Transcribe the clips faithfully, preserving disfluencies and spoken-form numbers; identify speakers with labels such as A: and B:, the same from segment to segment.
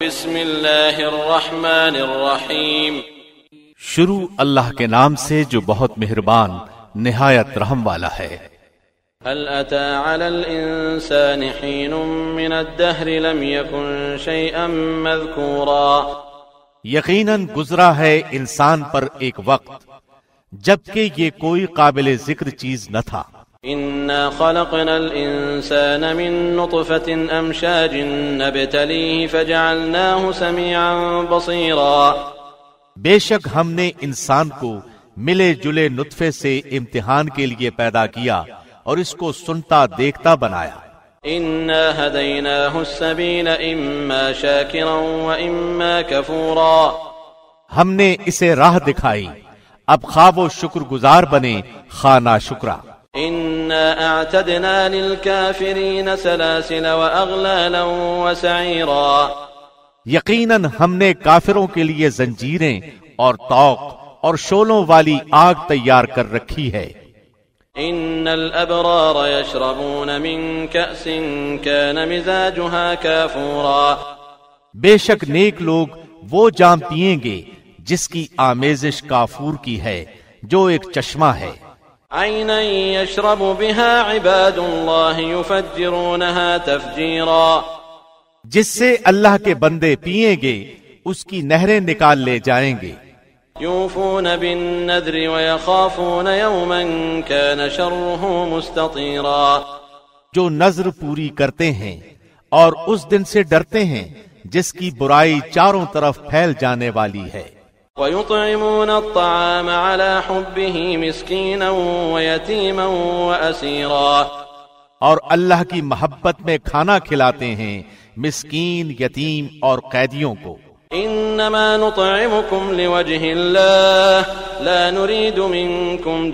A: بسم اللہ الرحمن الرحیم،
B: شروع اللہ کے نام سے جو بہت مہربان نہایت رحم والا ہے۔
A: هل اتى على الانسان حين من الدهر لم يكن شيئا مذكورا،
B: یقیناً گزرا ہے انسان پر ایک وقت جبکہ یہ کوئی قابل ذکر چیز نہ تھا۔
A: انا خلقنا الانسان من نطفة امشاج نبتليه فجعلناه سميعا بصيرا،
B: بے شک ہم نے انسان کو ملے جلے نطفے سے امتحان کے لیے پیدا کیا اور اس کو سنتا دیکھتا بنایا۔
A: انا هديناه السبيل اما شاكرا واما كفورا،
B: ہم نے اسے راہ دکھائی، اب خواہ و شکر گزار بنے خواہ ناشکرا۔
A: انا اعتدنا للكافرين سلاسل واغلالا وسعيرا،
B: یقیناً ہم نے کافروں کے لیے زنجیریں اور طوق اور شولوں والی آگ تیار کر رکھی ہے۔
A: ان الابرار يشربون من كأس كان مزاجها كافورا،
B: بے شک نیک لوگ وہ جام پیئیں گے جس کی آمیزش کافور کی ہے، جو ایک چشمہ ہے۔
A: عینا يشرب بها عباد الله يفجرونها تفجیرا،
B: جس سے اللہ کے بندے پیئیں گے اس کی نہریں نکال لے جائیں گے۔
A: یوفون بالنذر ويخافون يوما كان شره مستطیرا،
B: جو نذر پوری کرتے ہیں اور اس دن سے ڈرتے ہیں جس کی برائی چاروں طرف پھیل جانے والی ہے۔
A: ويطعمون الطعام على حبه مسكينا ويتيما وأسيرا،
B: اور اللہ کی محبت میں کھانا کھلاتے ہیں مسکین، یتیم اور قیدیوں کو۔
A: انما نطعمكم لوجه الله لا نريد منكم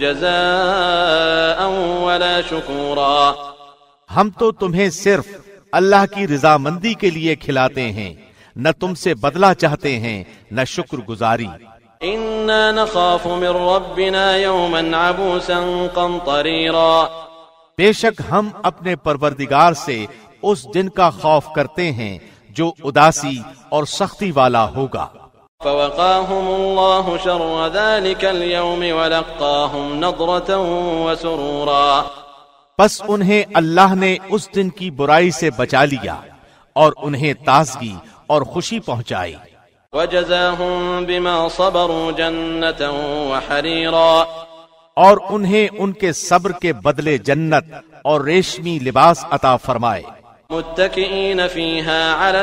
A: جزاء ولا شكورا،
B: ہم تو تمہیں صرف اللہ کی رضامندی کے لیے کھلاتے ہیں، نہ تم سے بدلہ چاہتے ہیں نہ شکر گزاری۔
A: انا نخاف من ربنا يوما عبوسا قمطريرا،
B: بے شک ہم اپنے پروردگار سے اس دن کا خوف کرتے ہیں جو اداسی اور سختی والا ہوگا۔
A: فوقاهم الله شر ذلك اليوم ولقاهم نضرة وسرورا،
B: پس انہیں اللہ نے اس دن کی برائی سے بچا لیا اور انہیں تازگی اور خوشی پہنچائی۔
A: وجزاهم بما صبروا جنة وحريرا،
B: اور انہیں ان کے صبر کے بدلے جنت اور ریشمی لباس عطا فرمائے۔
A: متكئين فيها على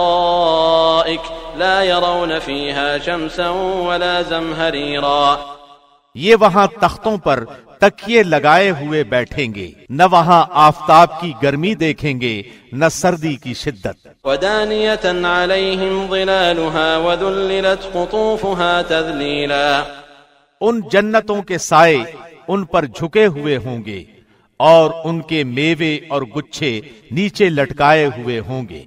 A: الارائك لا يرون فيها شمسا ولا زمهريرا،
B: یہ وہاں تختوں پر تکیے لگائے ہوئے بیٹھیں گے، نہ وہاں آفتاب کی گرمی دیکھیں گے نہ سردی کی شدت۔
A: ودانية عليهم ظلالها وذللت قطوفها تذليلا،
B: ان جنتوں کے سائے ان پر جھکے ہوئے ہوں گے اور ان کے میوے اور گچھے نیچے لٹکائے ہوئے ہوں گے۔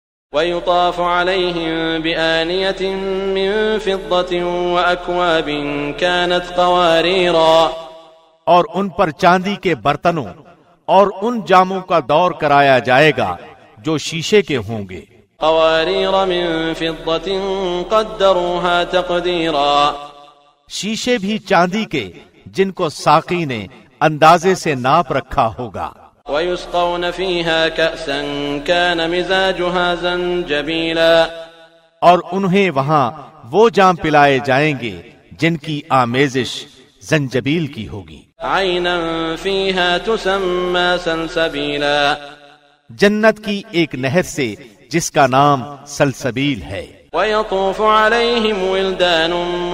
A: ويطاف عليهم بآنية من فضة وأكواب كانت قواريرا،
B: اور ان پر چاندی کے برتنوں اور ان جاموں کا دور کرایا جائے گا جو شیشے کے ہوں گے۔
A: قوارير من فضة قدروها تقديرا،
B: شیشے بھی چاندی کے جن کو ساقی نے اندازے سے ناپ رکھا ہوگا۔
A: ويسقون فيها كأسا كان مزاجها زنجبيلا،
B: اور انہیں وہاں وہ جام پلائے جائیں گے جن کی آمیزش زنجبیل کی ہوگی۔
A: عينا فيها تسمى سلسبيلا،
B: جنت کی ایک نہر سے جس کا نام سلسبیل ہے۔
A: ويطوف عليهم ولدان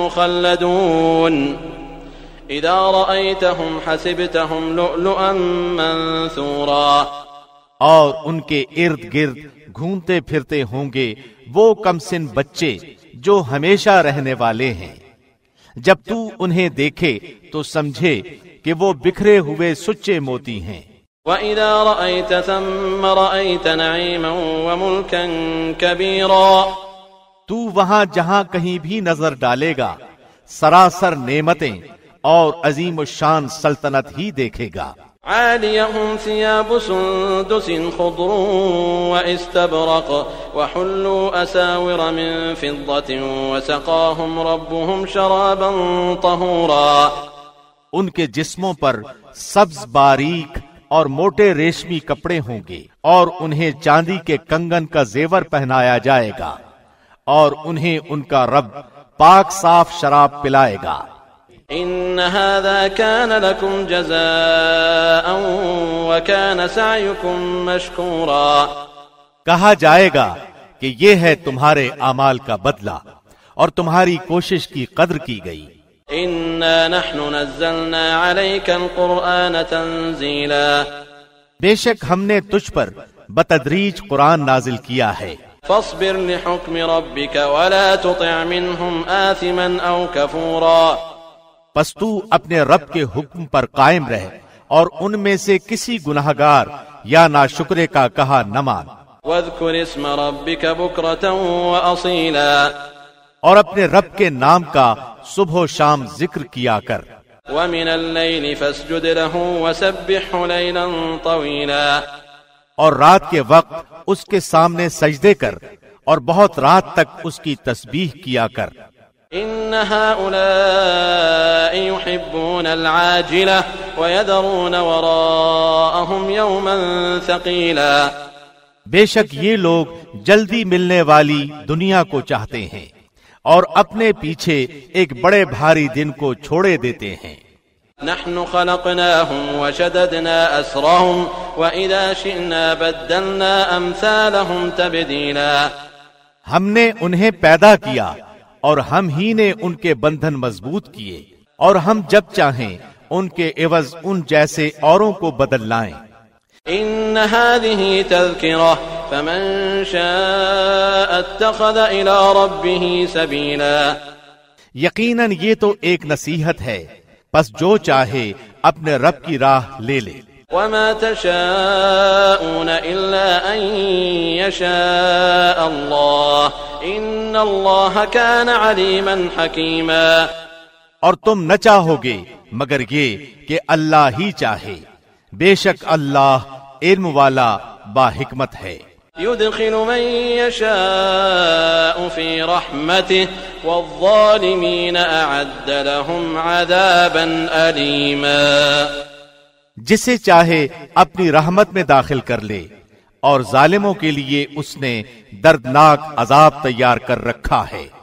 A: مخلدون اذا رأيتهم حسبتهم لؤلؤا منثورا،
B: اور ان کے ارد گرد گھومتے پھرتے ہوں گے وہ کمسن بچے جو ہمیشہ رہنے والے ہیں، جب تو انہیں دیکھے تو سمجھے کہ وہ بکھرے ہوئے سچے موتی ہیں۔
A: وَإِذَا رَأَيْتَ ثَمَّ رَأَيْتَ نَعِيمًا وَمُلْكًا كَبِيرًا،
B: تو وہاں جہاں کہیں بھی نظر ڈالے گا سراسر نعمتیں اور عظیم الشان سلطنت ہی دیکھے گا۔
A: عاليهم ثياب سندس خضر واستبرق وحلوا أساور من فضة وسقاهم ربهم شرابا طهورا.
B: ان کے جسموں پر سبز باریک اور موٹے ریشمی کپڑے ہوں گے اور انہیں چاندی کے کنگن کا زیور پہنایا جائے گا اور انہیں ان کا رب پاک صاف شراب پلائے گا.
A: ان هذا كان لكم جزاء وكان سعيكم مشكورا.
B: کہا جائے گا کہ یہ ہے تمہارے اعمال کا بدلہ اور تمہاری کوشش کی قدر کی گئی.
A: انا نحن نزلنا عليك القرآن تنزيلا.
B: بے شک ہم نے تجھ پر بتدریج قرآن نازل کیا ہے.
A: فاصبر لحكم ربك ولا تطع منهم آثما او كفورا.
B: پس تو اپنے رب کے حکم پر قائم رہ اور ان میں سے کسی گناہگار یا ناشکرے کا کہا نہ مان.
A: واذكر اسم ربك بكرة وأصيلا.
B: اور اپنے رب کے نام کا صبح و شام ذکر کیا کر.
A: ومن الليل فاسجد له وسبحه ليلا طويلا.
B: اور رات کے وقت اس کے سامنے سجدے کر اور بہت رات تک اس کی تسبیح کیا کر.
A: ان هؤلاء يحبون العاجلة ويذرون وراءهم يوما ثقيلا.
B: بے شک یہ لوگ جلدی ملنے والی دنیا کو چاہتے ہیں اور اپنے پیچھے ایک بڑے بھاری دن کو چھوڑے دیتے ہیں.
A: نحن خلقناهم وشددنا أسرهم وإذا شئنا بدلنا أمثالهم تبديلا.
B: ہم نے انہیں پیدا کیا اور ہم ہی نے ان کے بندھن مضبوط کیے اور ہم جب چاہیں ان کے عوض ان جیسے اوروں کو بدل لائیں.
A: ان هذه تذكرة فمن شاء اتخذ الى ربه سبيلا.
B: یقیناً یہ تو ایک نصیحت ہے، پس جو چاہے اپنے رب کی راہ لے لے.
A: وما تشاءون الا ان يشاء الله ان الله كان عليما حكيما.
B: اور تم نہ چاہو گے مگر یہ کہ اللہ ہی چاہے، بے شک اللہ علم والا با حکمت ہے.
A: يدخل من يشاء في رحمته والظالمين اعد لهم عذابا أليما.
B: جسے چاہے اپنی رحمت میں داخل کر لے اور ظالموں کے لیے اس نے دردناک عذاب تیار کر رکھا ہے.